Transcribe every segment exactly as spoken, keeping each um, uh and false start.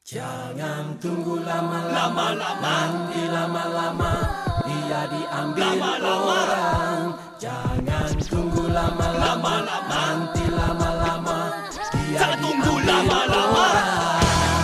Jangan tunggu lama-lama, nanti lama-lama dia diambil orang. Jangan tunggu lama-lama, nanti lama-lama dia diambil orang.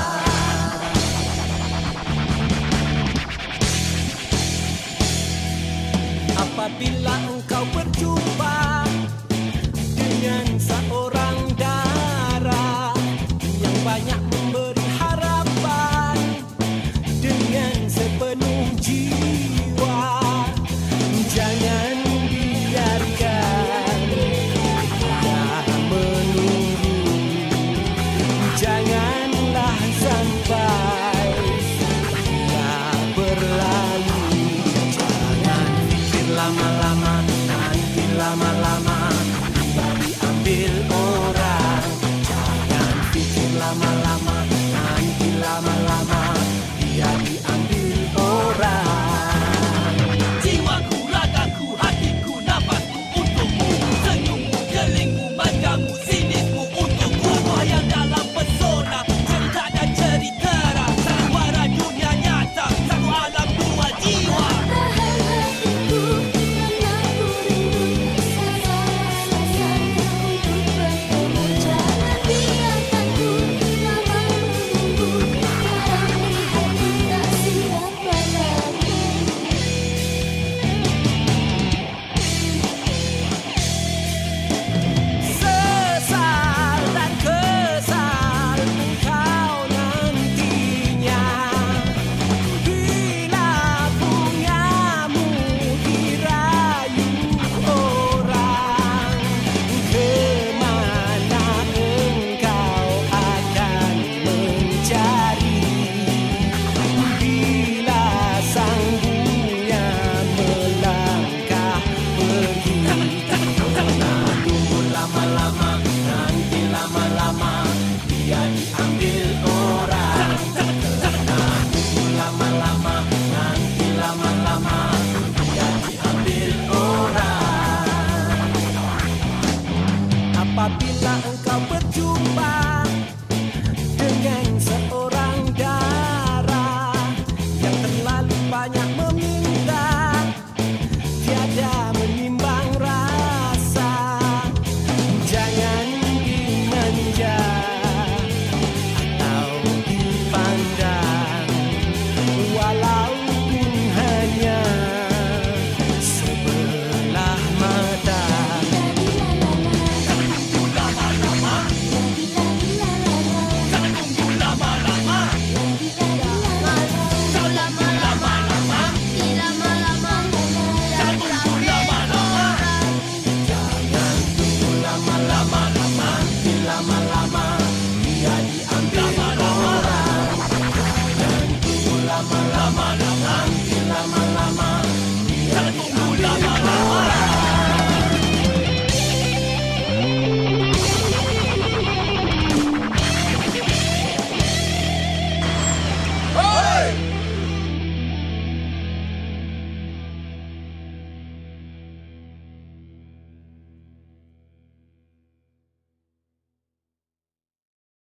Apabila engkau berjumpa dengan seorang dara yang banyak memberi harapan dengan sepenuh jiwa, jangan biarkan dia menunggu. Janganlah sampai dia berlalu. Jangan pikir lama-lama, nanti lama-lama dia diambil orang. Jangan pikir lama-lama, nanti lama-lama dia diambil orang. Jiwaku, ragaku, hatiku, nafasku untukmu. Senyummu, gelingmu, manjamu, sinismu untukku. Wayang dalam pesona, cerita dan cerita sandiwara dunia nyata. Satu alam dua jiwa. Apabila engkau berjumpa dengan seorang